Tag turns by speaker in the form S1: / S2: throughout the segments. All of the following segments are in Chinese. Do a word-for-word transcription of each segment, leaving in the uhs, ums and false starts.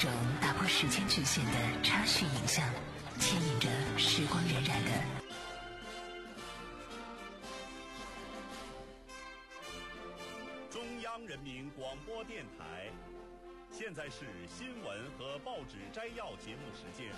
S1: 种打破时间局限的插叙影像，牵引着时光荏苒的
S2: 中央人民广播电台。现在是新闻和报纸摘要节目时间。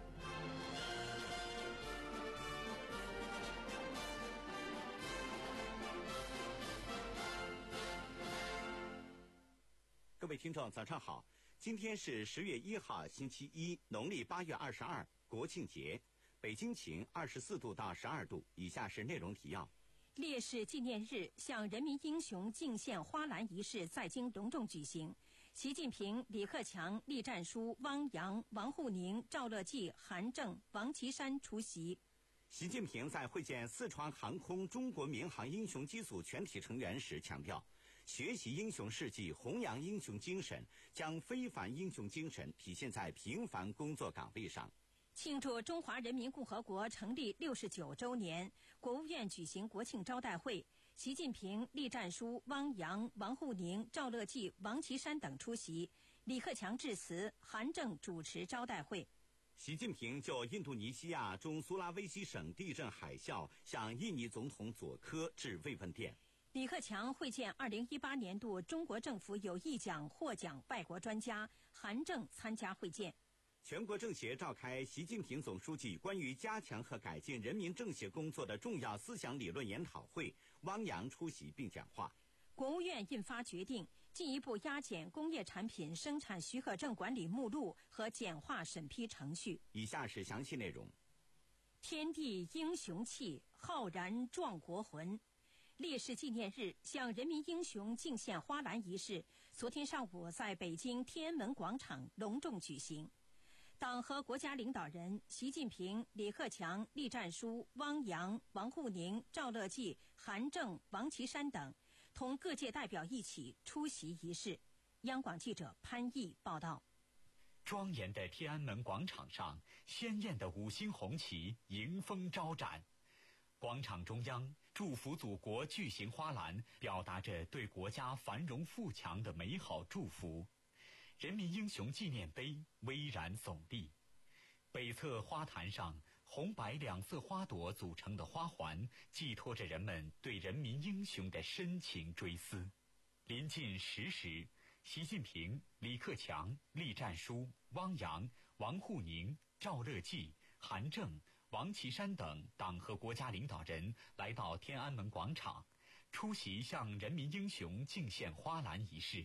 S2: 各位听众，早上好！今天是十月一号，星期一，农历八月二十二，国庆节。北京晴，二十四度到十二度。以下是内容提要：
S3: 烈士纪念日向人民英雄敬献花篮仪式在京隆重举行。习近平、李克强、栗战书、汪洋、王沪宁、赵乐际、韩正、王岐山出席。
S2: 习近平在会见四川航空中国民航英雄机组全体成员时强调，学习英雄事迹，弘扬英雄精神，将非凡英雄精神体现在平凡工作岗位上。
S3: 庆祝中华人民共和国成立六十九周年，国务院举行国庆招待会，习近平、栗战书、汪洋、王沪宁、赵乐际、王岐山等出席，李克强致辞，韩正主持招待会。
S2: 习近平就印度尼西亚中苏拉威西省地震海啸向印尼总统佐科致慰问电。
S3: 李克强会见二零一八年度中国政府有意奖获奖外国专家，韩正参加会见。
S2: 全国政协召开习近平总书记关于加强和改进人民政协工作的重要思想理论研讨会，汪洋出席并讲话。
S3: 国务院印发决定，进一步压减工业产品生产许可证管理目录和简化审批程序。
S2: 以下是详细内容。
S3: 天地英雄气，浩然壮国魂。烈士纪念日向人民英雄敬献花篮仪式，昨天上午在北京天安门广场隆重举行。党和国家领导人习近平、李克强、栗战书、汪洋、王沪宁、赵乐际、韩正、王岐山等同各界代表一起出席仪式。央广记者潘毅报道。
S4: 庄严的天安门广场上，鲜艳的五星红旗迎风招展。广场中央，祝福祖国巨型花篮表达着对国家繁荣富强的美好祝福。人民英雄纪念碑巍然耸立，北侧花坛上红白两色花朵组成的花环，寄托着人们对人民英雄的深情追思。临近十时，习近平、李克强、栗战书、汪洋、王沪宁、赵乐际、韩正、王岐山等党和国家领导人来到天安门广场，出席向人民英雄敬献花篮仪式。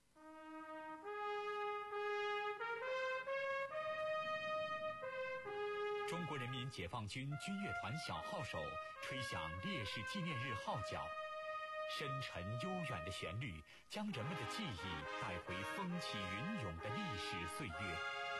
S4: 中国人民解放军军乐团小号手吹响烈士纪念日号角，深沉悠远的旋律将人们的记忆带回风起云涌的历史岁月。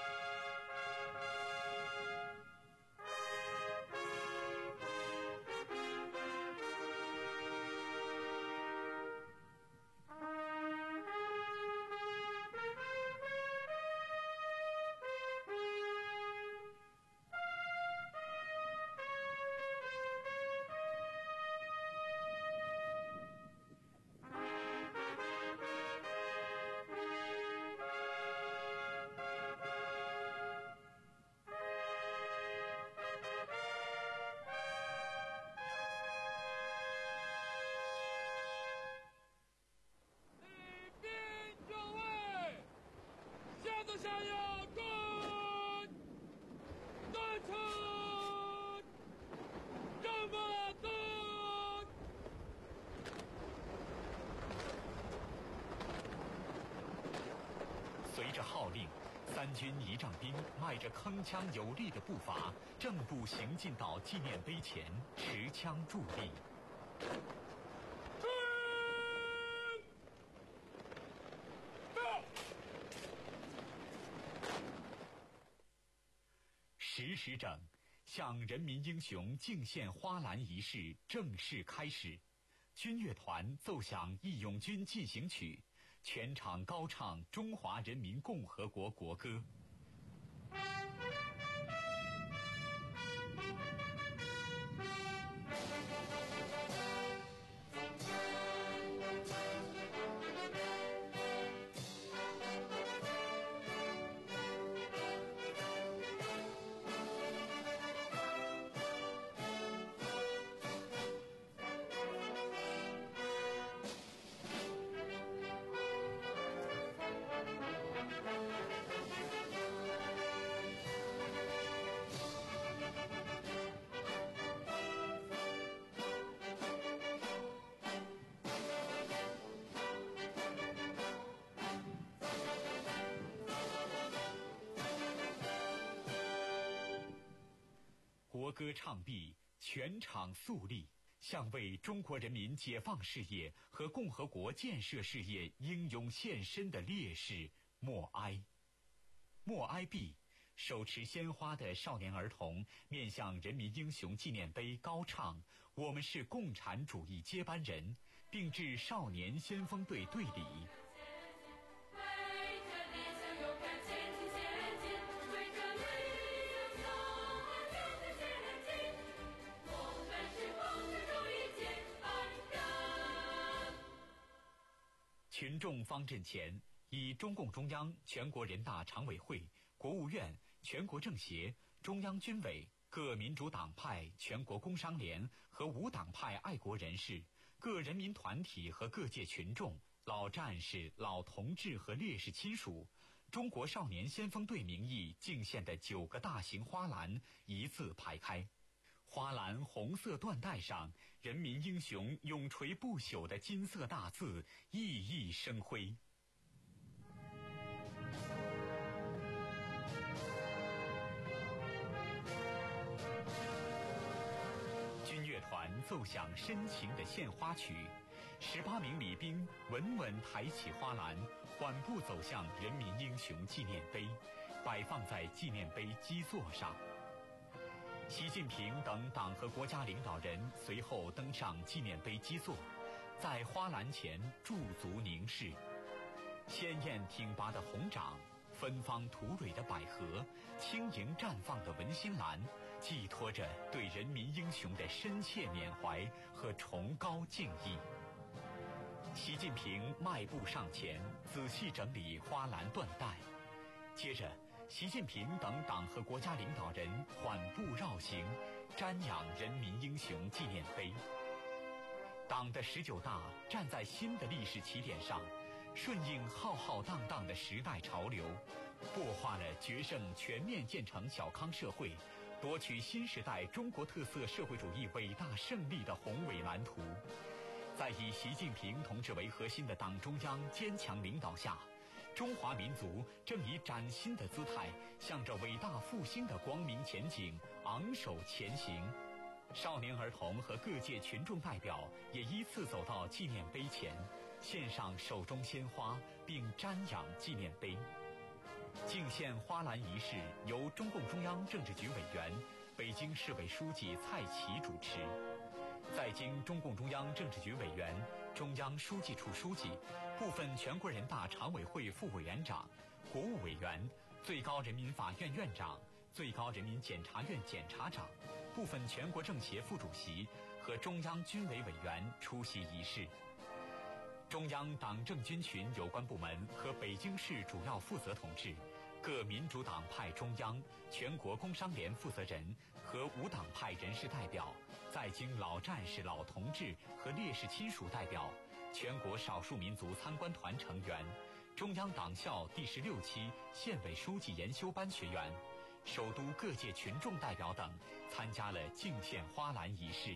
S4: 随着号令，三军仪仗兵迈着铿锵有力的步伐，正步行进到纪念碑前，持枪伫立。十时整，向人民英雄敬献花篮仪式正式开始。军乐团奏响《义勇军进行曲》，全场高唱中华人民共和国国歌。 歌唱毕，全场肃立，向为中国人民解放事业和共和国建设事业英勇献身的烈士默哀。默哀毕，手持鲜花的少年儿童面向人民英雄纪念碑高唱“我们是共产主义接班人”，并致少年先锋队队礼。群众方阵前，以中共中央、全国人大常委会、国务院、全国政协、中央军委、各民主党派、全国工商联和无党派爱国人士、各人民团体和各界群众、老战士、老同志和烈士亲属，中国少年先锋队名义敬献的九个大型花篮一字排开。花篮红色缎带上，人民英雄永垂不朽的金色大字熠熠生辉。军乐团奏响深情的献花曲，十八名礼兵稳稳抬起花篮，缓步走向人民英雄纪念碑，摆放在纪念碑基座上。习近平等党和国家领导人随后登上纪念碑基座，在花篮前驻足凝视。鲜艳挺拔的红掌，芬芳吐蕊的百合，轻盈绽放的文心兰，寄托着对人民英雄的深切缅怀和崇高敬意。习近平迈步上前，仔细整理花篮缎带，接着习近平等党和国家领导人缓步绕行，瞻仰人民英雄纪念碑。党的十九大站在新的历史起点上，顺应浩浩荡荡的时代潮流，擘画了决胜全面建成小康社会、夺取新时代中国特色社会主义伟大胜利的宏伟蓝图。在以习近平同志为核心的党中央坚强领导下，中华民族正以崭新的姿态，向着伟大复兴的光明前景昂首前行。少年儿童和各界群众代表也依次走到纪念碑前，献上手中鲜花，并瞻仰纪念碑。敬献花篮仪式由中共中央政治局委员、北京市委书记蔡奇主持。在经中共中央政治局委员、中央书记处书记、部分全国人大常委会副委员长、国务委员、最高人民法院院长、最高人民检察院检察长、部分全国政协副主席和中央军委委员出席仪式。中央党政军群有关部门和北京市主要负责同志、各民主党派中央、全国工商联负责人和无党派人士代表，在京老战士、老同志和烈士亲属代表，全国少数民族参观团成员，中央党校第十六期县委书记研修班学员，首都各界群众代表等参加了敬献花篮仪式。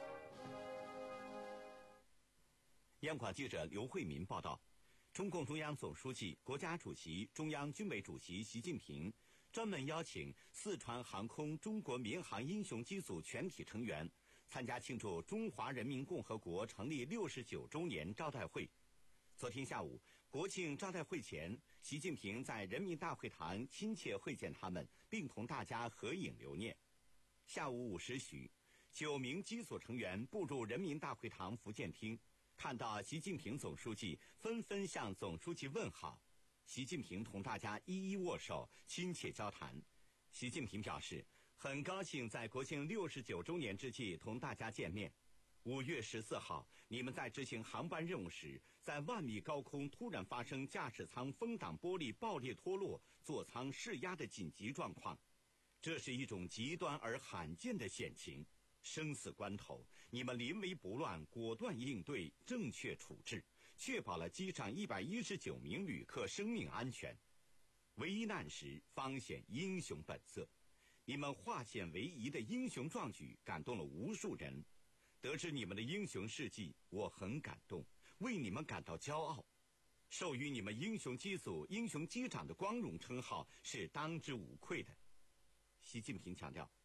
S2: 央广记者刘慧民报道，中共中央总书记、国家主席、中央军委主席习近平专门邀请四川航空中国民航英雄机组全体成员参加庆祝中华人民共和国成立六十九周年招待会。昨天下午，国庆招待会前，习近平在人民大会堂亲切会见他们，并同大家合影留念。下午五时许，九名机组成员步入人民大会堂福建厅，看到习近平总书记，纷纷向总书记问好。习近平同大家一一握手，亲切交谈。习近平表示，很高兴在国庆六十九周年之际同大家见面。五月十四号，你们在执行航班任务时，在万米高空突然发生驾驶舱风挡玻璃爆裂脱落、座舱失压的紧急状况，这是一种极端而罕见的险情。生死关头，你们临危不乱，果断应对，正确处置，确保了机上一百一十九名旅客生命安全。危难时方显英雄本色，你们化险为夷的英雄壮举感动了无数人。得知你们的英雄事迹，我很感动，为你们感到骄傲。授予你们英雄机组、英雄机长的光荣称号是当之无愧的。习近平强调，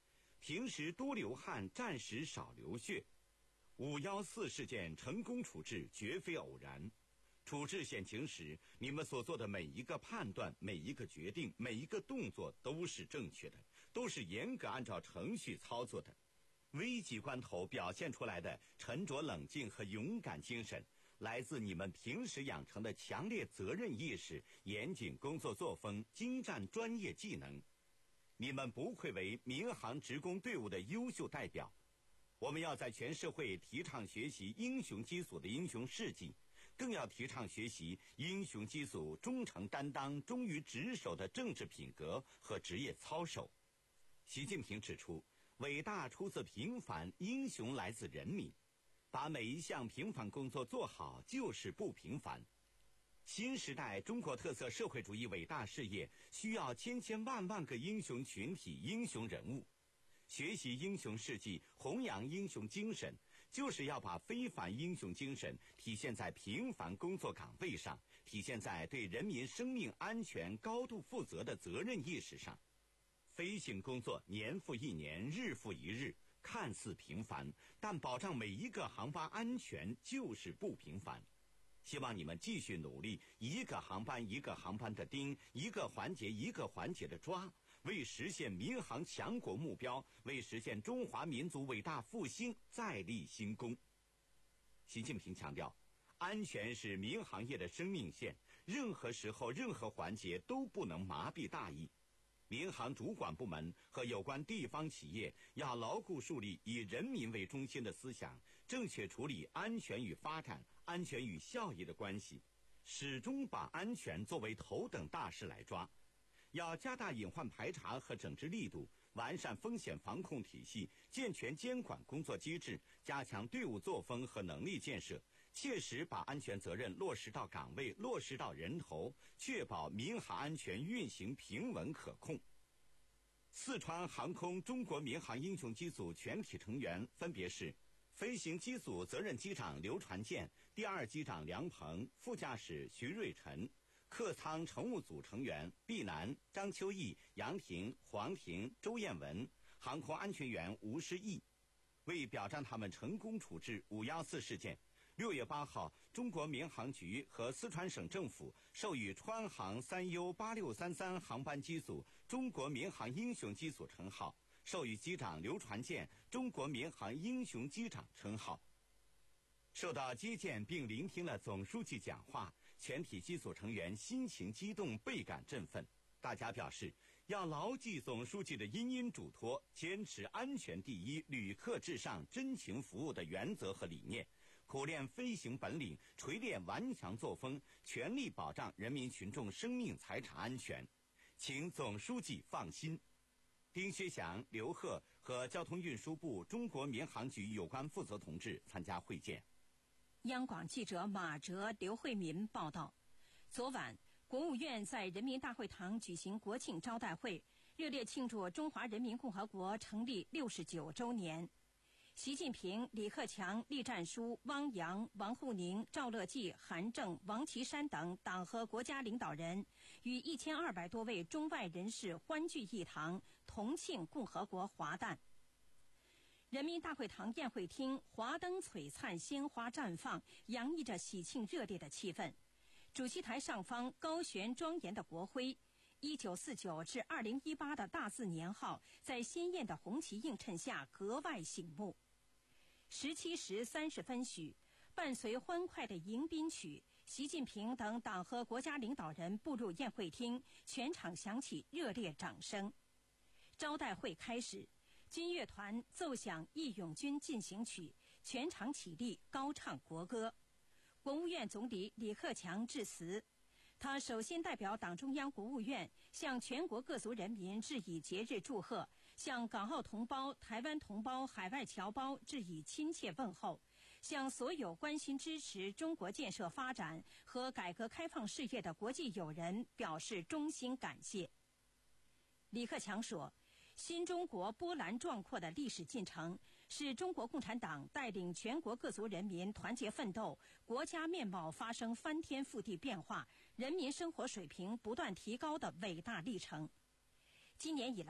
S2: 平时多流汗，战时少流血。五幺四事件成功处置绝非偶然。处置险情时，你们所做的每一个判断、每一个决定、每一个动作都是正确的，都是严格按照程序操作的。危急关头表现出来的沉着冷静和勇敢精神，来自你们平时养成的强烈责任意识、严谨工作作风、精湛专业技能。你们不愧为民航职工队伍的优秀代表。我们要在全社会提倡学习英雄机组的英雄事迹，更要提倡学习英雄机组忠诚担当、忠于职守的政治品格和职业操守。习近平指出，伟大出自平凡，英雄来自人民。把每一项平凡工作做好，就是不平凡。新时代中国特色社会主义伟大事业需要千千万万个英雄群体、英雄人物。学习英雄事迹，弘扬英雄精神，就是要把非凡英雄精神体现在平凡工作岗位上，体现在对人民生命安全高度负责的责任意识上。飞行工作年复一年，日复一日，看似平凡，但保障每一个航班安全就是不平凡。希望你们继续努力，一个航班一个航班的盯，一个环节一个环节的抓，为实现民航强国目标，为实现中华民族伟大复兴再立新功。习近平强调，安全是民航业的生命线，任何时候任何环节都不能麻痹大意。民航主管部门和有关地方企业要牢固树立以人民为中心的思想，正确处理安全与发展、安全与效益的关系，始终把安全作为头等大事来抓。要加大隐患排查和整治力度，完善风险防控体系，健全监管工作机制，加强队伍作风和能力建设，切实把安全责任落实到岗位，落实到人头，确保民航安全运行平稳可控。四川航空中国民航英雄机组全体成员分别是飞行机组责任机长刘传健、第二机长梁鹏、副驾驶徐瑞辰，客舱乘务组成员毕南、张秋义、杨婷、黄婷、周艳文，航空安全员吴诗义。为表彰他们成功处置五幺四事件，六月八号，中国民航局和四川省政府授予川航三 U 八六三三航班机组中国民航英雄机组称号，授予机长刘传健中国民航英雄机长称号。受到接见并聆听了总书记讲话，全体机组成员心情激动，倍感振奋。大家表示，要牢记总书记的殷殷嘱托，坚持安全第一、旅客至上、真情服务的原则和理念，苦练飞行本领，锤炼顽强作风，全力保障人民群众生命财产安全。请总书记放心。丁薛祥、刘鹤和交通运输部中国民航局有关负责同志参加会见。
S3: 央广记者马哲、刘慧民报道，昨晚国务院在人民大会堂举行国庆招待会，热烈庆祝中华人民共和国成立六十九周年。习近平、李克强、栗战书、汪洋、王沪宁、赵乐际、韩正、王岐山等党和国家领导人与一千二百多位中外人士欢聚一堂，同庆共和国华诞。人民大会堂宴会厅华灯璀璨，鲜花绽放，洋溢着喜庆热烈的气氛。主席台上方高悬庄严的国徽，一九四九至二零一八的大字年号在鲜艳的红旗映衬下格外醒目。十七时三十分许，伴随欢快的迎宾曲，习近平等党和国家领导人步入宴会厅，全场响起热烈掌声。招待会开始，军乐团奏响《义勇军进行曲》，全场起立高唱国歌。国务院总理李克强致辞，他首先代表党中央、国务院向全国各族人民致以节日祝贺，向港澳同胞、台湾同胞、海外侨胞致以亲切问候，向所有关心支持中国建设发展和改革开放事业的国际友人表示衷心感谢。李克强说，新中国波澜壮阔的历史进程是中国共产党带领全国各族人民团结奋斗，国家面貌发生翻天覆地变化，人民生活水平不断提高的伟大历程。今年以来，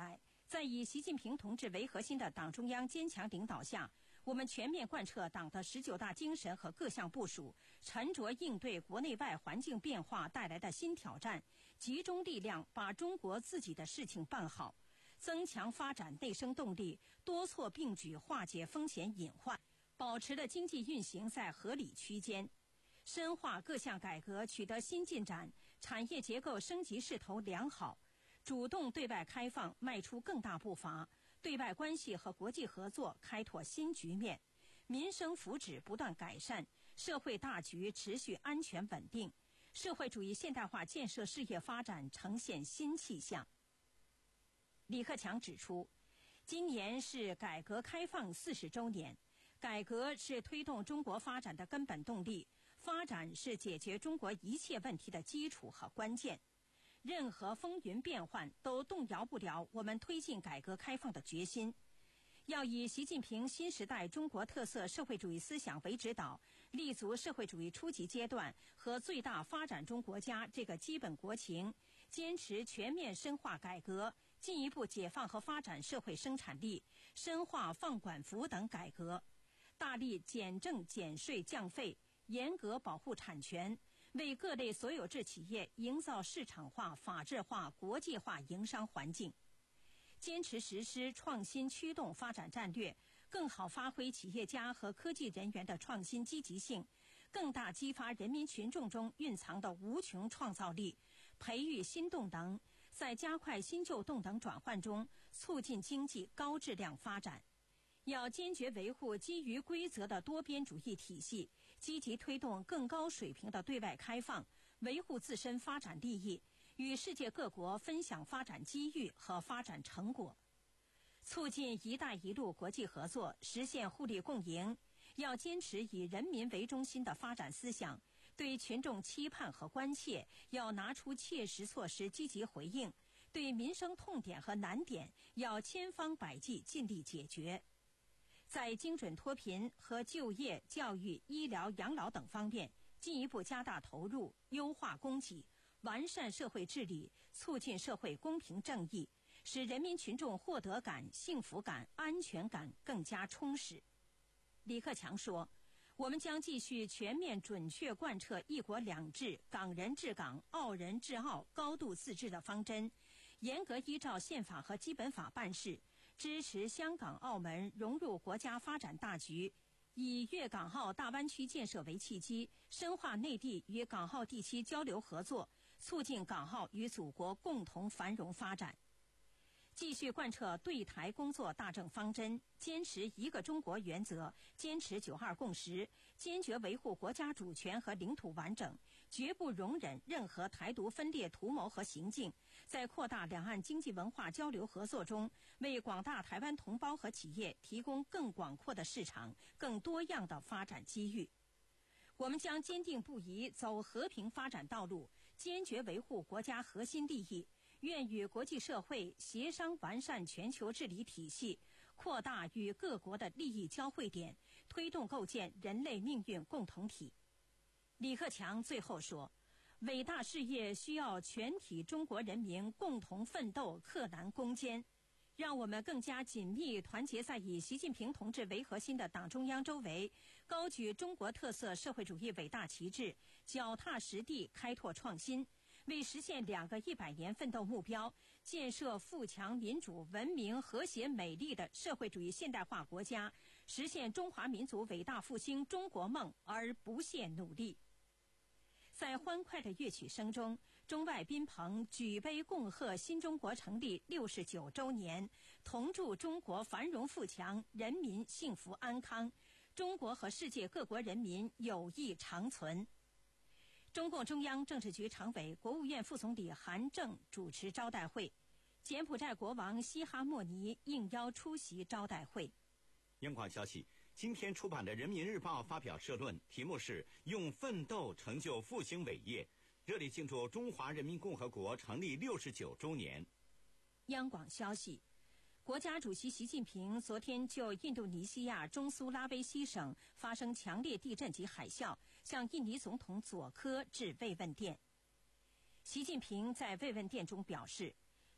S3: 在以习近平同志为核心的党中央坚强领导下，我们全面贯彻党的十九大精神和各项部署，沉着应对国内外环境变化带来的新挑战，集中力量把中国自己的事情办好，增强发展内生动力，多措并举化解风险隐患，保持了经济运行在合理区间，深化各项改革取得新进展，产业结构升级势头良好，主动对外开放迈出更大步伐，对外关系和国际合作开拓新局面，民生福祉不断改善，社会大局持续安全稳定，社会主义现代化建设事业发展呈现新气象。李克强指出，今年是改革开放四十周年，改革是推动中国发展的根本动力，发展是解决中国一切问题的基础和关键。任何风云变幻都动摇不了我们推进改革开放的决心。要以习近平新时代中国特色社会主义思想为指导，立足社会主义初级阶段和最大发展中国家这个基本国情，坚持全面深化改革，进一步解放和发展社会生产力，深化放管服等改革，大力减政减税降费，严格保护产权，为各类所有制企业营造市场化、法治化、国际化营商环境，坚持实施创新驱动发展战略，更好发挥企业家和科技人员的创新积极性，更大激发人民群众中蕴藏的无穷创造力，培育新动能，在加快新旧动能转换中促进经济高质量发展。要坚决维护基于规则的多边主义体系，积极推动更高水平的对外开放，维护自身发展利益，与世界各国分享发展机遇和发展成果，促进“一带一路”国际合作，实现互利共赢。要坚持以人民为中心的发展思想，对群众期盼和关切要拿出切实措施积极回应，对民生痛点和难点要千方百计尽力解决。在精准脱贫和就业、教育、医疗、养老等方面进一步加大投入，优化供给，完善社会治理，促进社会公平正义，使人民群众获得感、幸福感、安全感更加充实。李克强说，我们将继续全面准确贯彻一国两制、港人治港、澳人治澳、高度自治的方针，严格依照宪法和基本法办事，支持香港、澳门融入国家发展大局，以粤港澳大湾区建设为契机，深化内地与港澳地区交流合作，促进港澳与祖国共同繁荣发展。继续贯彻对台工作大政方针，坚持一个中国原则，坚持九二共识，坚决维护国家主权和领土完整，绝不容忍任何台独分裂图谋和行径，在扩大两岸经济文化交流合作中，为广大台湾同胞和企业提供更广阔的市场、更多样的发展机遇。我们将坚定不移走和平发展道路，坚决维护国家核心利益，愿与国际社会协商完善全球治理体系，扩大与各国的利益交汇点，推动构建人类命运共同体。李克强最后说，伟大事业需要全体中国人民共同奋斗、克难攻坚，让我们更加紧密团结在以习近平同志为核心的党中央周围，高举中国特色社会主义伟大旗帜，脚踏实地开拓创新，为实现两个一百年奋斗目标，建设富强、民主、文明、和谐、美丽的社会主义现代化国家，实现中华民族伟大复兴中国梦而不懈努力。在欢快的乐曲声中，中外宾朋举杯共贺新中国成立六十九周年，同祝中国繁荣富强，人民幸福安康，中国和世界各国人民友谊长存。中共中央政治局常委、国务院副总理韩正主持招待会，柬埔寨国王西哈莫尼应邀出席招待会。
S2: 央广消息，今天出版的《人民日报》发表社论，题目是“用奋斗成就复兴伟业”，热烈庆祝中华人民共和国成立六十九周年。
S3: 央广消息，国家主席习近平昨天就印度尼西亚中苏拉威西省发生强烈地震及海啸，向印尼总统佐科致慰问电。习近平在慰问电中表示，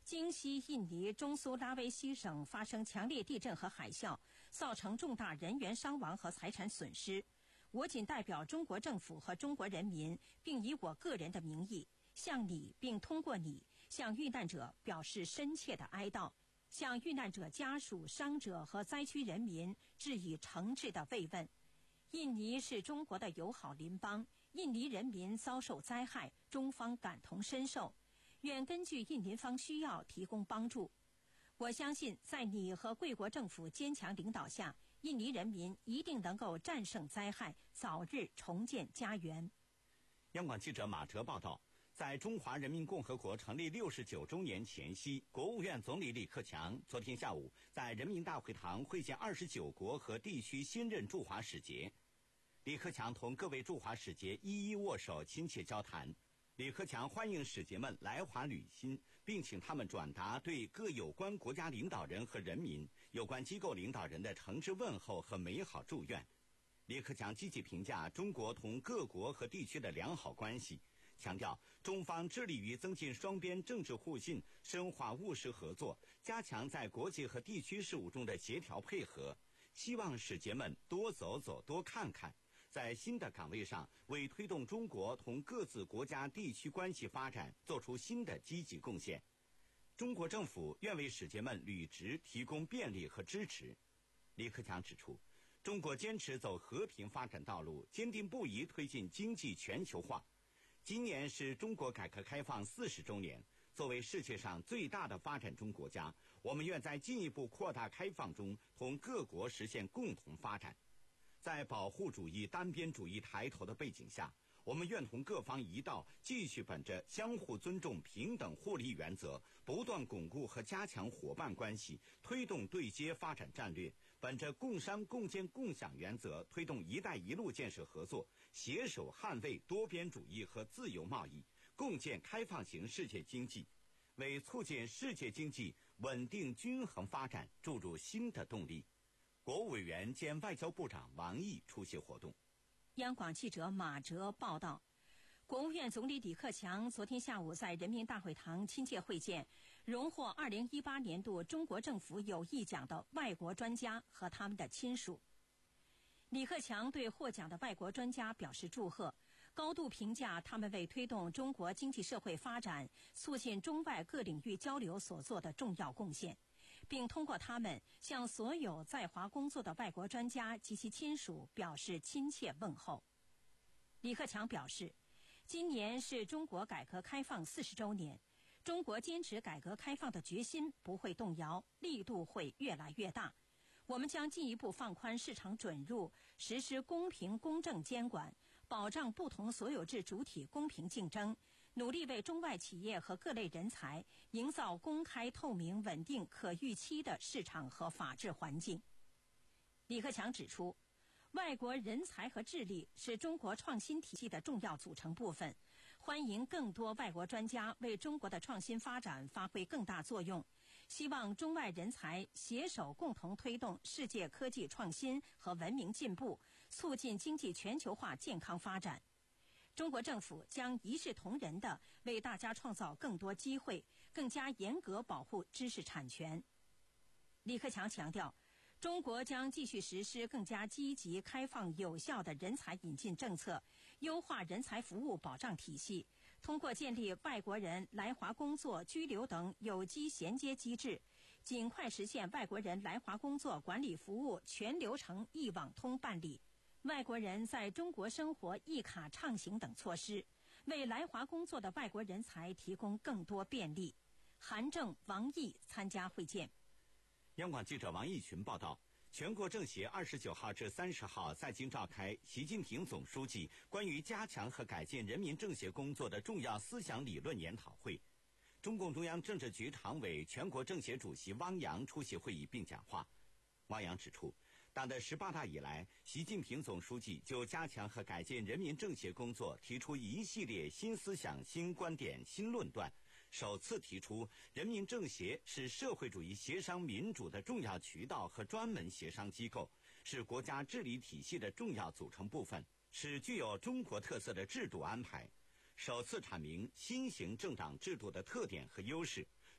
S3: 京西印尼中苏拉威西省发生强烈地震和海啸，造成重大人员伤亡和财产损失。我谨代表中国政府和中国人民，并以我个人的名义，向你并通过你向遇难者表示深切的哀悼，向遇难者家属、伤者和灾区人民致以诚挚的慰问。印尼是中国的友好邻邦，印尼人民遭受灾害，中方感同身受，愿根据印尼方需要提供帮助。我相信，在你和贵国政府坚强领导下，印尼人民一定能够战胜灾害，早日重建家园。
S2: 央广记者马哲报道，在中华人民共和国成立六十九周年前夕，国务院总理李克强昨天下午在人民大会堂会见二十九国和地区新任驻华使节。李克强同各位驻华使节一一握手，亲切交谈。李克强欢迎使节们来华履新，并请他们转达对各有关国家领导人和人民、有关机构领导人的诚挚问候和美好祝愿。李克强积极评价中国同各国和地区的良好关系，强调中方致力于增进双边政治互信，深化务实合作，加强在国际和地区事务中的协调配合，希望使节们多走走，多看看，在新的岗位上为推动中国同各自国家地区关系发展做出新的积极贡献。中国政府愿为使节们履职提供便利和支持。李克强指出，中国坚持走和平发展道路，坚定不移推进经济全球化。今年是中国改革开放四十周年，作为世界上最大的发展中国家，我们愿在进一步扩大开放中同各国实现共同发展。在保护主义、单边主义抬头的背景下，我们愿同各方一道，继续本着相互尊重、平等互利原则，不断巩固和加强伙伴关系，推动对接发展战略；本着共商共建共享原则，推动“一带一路”建设合作，携手捍卫多边主义和自由贸易，共建开放型世界经济，为促进世界经济稳定均衡发展注入新的动力。国务委员兼外交部长王毅出席活动。
S3: 央广记者马哲报道，国务院总理李克强昨天下午在人民大会堂亲切会见荣获二零一八年度中国政府友谊奖的外国专家和他们的亲属。李克强对获奖的外国专家表示祝贺，高度评价他们为推动中国经济社会发展、促进中外各领域交流所做的重要贡献，并通过他们向所有在华工作的外国专家及其亲属表示亲切问候。李克强表示，今年是中国改革开放四十周年，中国坚持改革开放的决心不会动摇，力度会越来越大。我们将进一步放宽市场准入，实施公平公正监管，保障不同所有制主体公平竞争，努力为中外企业和各类人才营造公开、透明、稳定、可预期的市场和法治环境。李克强指出，外国人才和智力是中国创新体系的重要组成部分，欢迎更多外国专家为中国的创新发展发挥更大作用，希望中外人才携手共同推动世界科技创新和文明进步，促进经济全球化健康发展。中国政府将一视同仁地为大家创造更多机会，更加严格保护知识产权。李克强强调，中国将继续实施更加积极、开放、有效的人才引进政策，优化人才服务保障体系，通过建立外国人来华工作、居留等有机衔接机制，尽快实现外国人来华工作管理服务全流程一网通办理，外国人在中国生活一卡畅行等措施，为来华工作的外国人才提供更多便利。韩正、王毅参加会见。
S2: 央广记者王毅群报道，全国政协二十九号至三十号在京召开习近平总书记关于加强和改进人民政协工作的重要思想理论研讨会。中共中央政治局常委、全国政协主席汪洋出席会议并讲话。汪洋指出，党的十八大以来，习近平总书记就加强和改进人民政协工作提出一系列新思想、新观点、新论断，首次提出人民政协是社会主义协商民主的重要渠道和专门协商机构，是国家治理体系的重要组成部分，是具有中国特色的制度安排。首次阐明新型政党制度的特点和优势，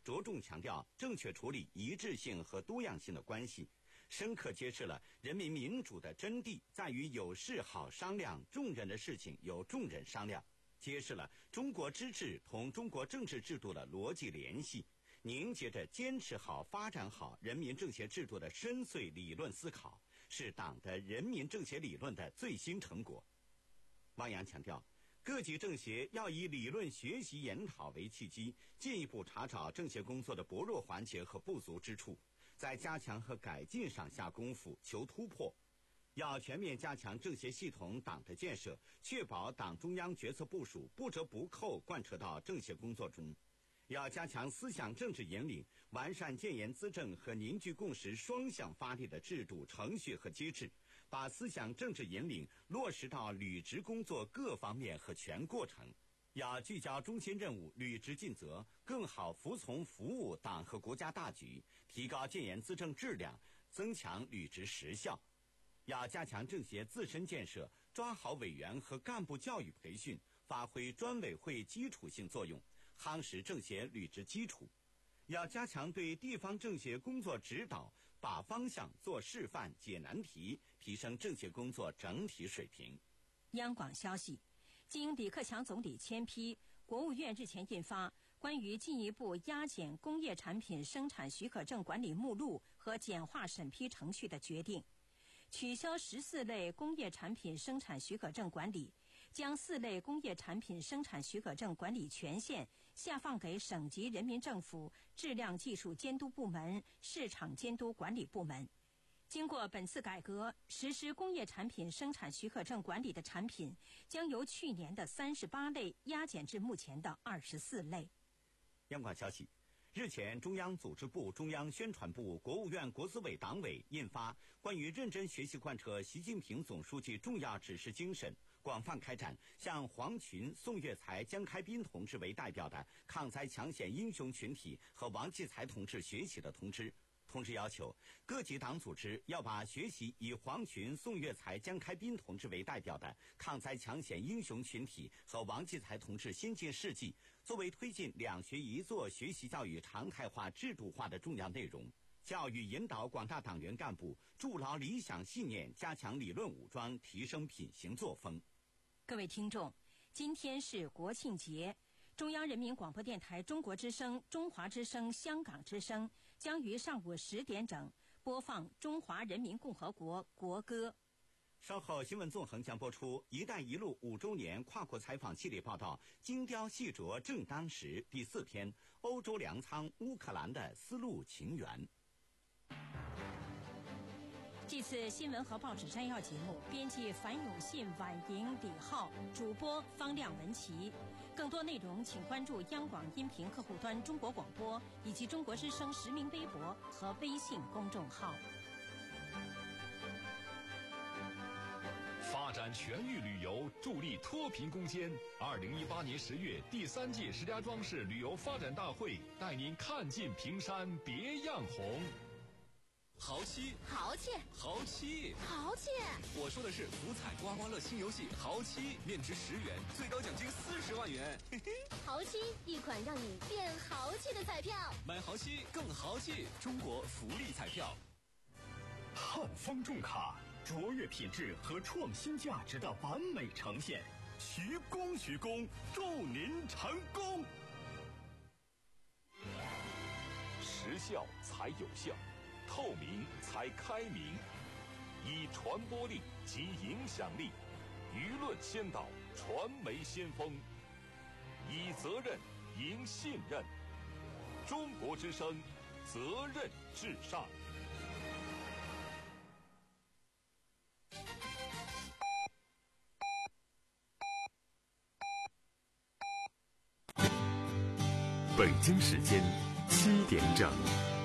S2: 着重强调正确处理一致性和多样性的关系，深刻揭示了人民民主的真谛在于有事好商量，众人的事情由众人商量，揭示了中国之治同中国政治制度的逻辑联系，凝结着坚持好、发展好人民政协制度的深邃理论思考，是党的人民政协理论的最新成果。汪洋强调，各级政协要以理论学习研讨为契机，进一步查找政协工作的薄弱环节和不足之处，在加强和改进上下功夫，求突破。要全面加强政协系统党的建设，确保党中央决策部署不折不扣贯彻到政协工作中。要加强思想政治引领，完善建言资政和凝聚共识双向发力的制度、程序和机制，把思想政治引领落实到履职工作各方面和全过程。要聚焦中心任务，履职尽责，更好服从服务党和国家大局，提高建言资政质量，增强履职实效。要加强政协自身建设，抓好委员和干部教育培训，发挥专委会基础性作用，夯实政协履职基础。要加强对地方政协工作指导，把方向、做示范、解难题，提升政协工作整体水平。
S3: 央广消息，经李克强总理签批，国务院日前印发关于进一步压减工业产品生产许可证管理目录和简化审批程序的决定，取消十四类工业产品生产许可证管理，将四类工业产品生产许可证管理权限下放给省级人民政府质量技术监督部门、市场监督管理部门。经过本次改革，实施工业产品生产许可证管理的产品将由去年的三十八类压减至目前的二十四类。
S2: 央广消息，日前，中央组织部、中央宣传部、国务院国资委党委印发关于认真学习贯彻习近平总书记重要指示精神，广泛开展向黄群、宋岳才、江开斌同志为代表的抗灾抢险英雄群体和王继才同志学习的通知。同时要求各级党组织要把学习以黄群、宋岳才、江开斌同志为代表的抗灾抢险英雄群体和王继才同志先进事迹作为推进两学一做学习教育常态化制度化的重要内容，教育引导广大党员干部筑牢理想信念，加强理论武装，提升品行作风。
S3: 各位听众，今天是国庆节，中央人民广播电台中国之声、中华之声、香港之声将于上午十点整播放中华人民共和国国歌。
S2: 稍后新闻纵横将播出“一带一路”五周年跨国采访系列报道《精雕细琢正当时》第四篇：欧洲粮仓乌克兰的丝路情缘。
S3: 这次新闻和报纸摘要节目，编辑樊永信、婉莹、李浩，主播方亮、文琪。更多内容请关注央广音频客户端中国广播以及中国之声实名微博和微信公众号。
S5: 发展全域旅游，助力脱贫攻坚。二零一八年十月，第三届石家庄市旅游发展大会带您看尽平山别样红。
S6: 豪七，
S7: 豪气，
S6: 豪七，
S7: 豪气！
S6: 我说的是福彩刮刮乐新游戏豪七，面值十元，最高奖金四十万元。嘿嘿，
S7: 豪七，一款让你变豪气的彩票。
S6: 买豪七更豪气，中国福利彩票。
S8: 汉方重卡，卓越品质和创新价值的完美呈现。徐工，徐工，祝您成功。
S5: 实效才有效。透明才开明，以传播力及影响力，舆论先导，传媒先锋，以责任赢信任。中国之声，责任至上。
S9: 北京时间七点整。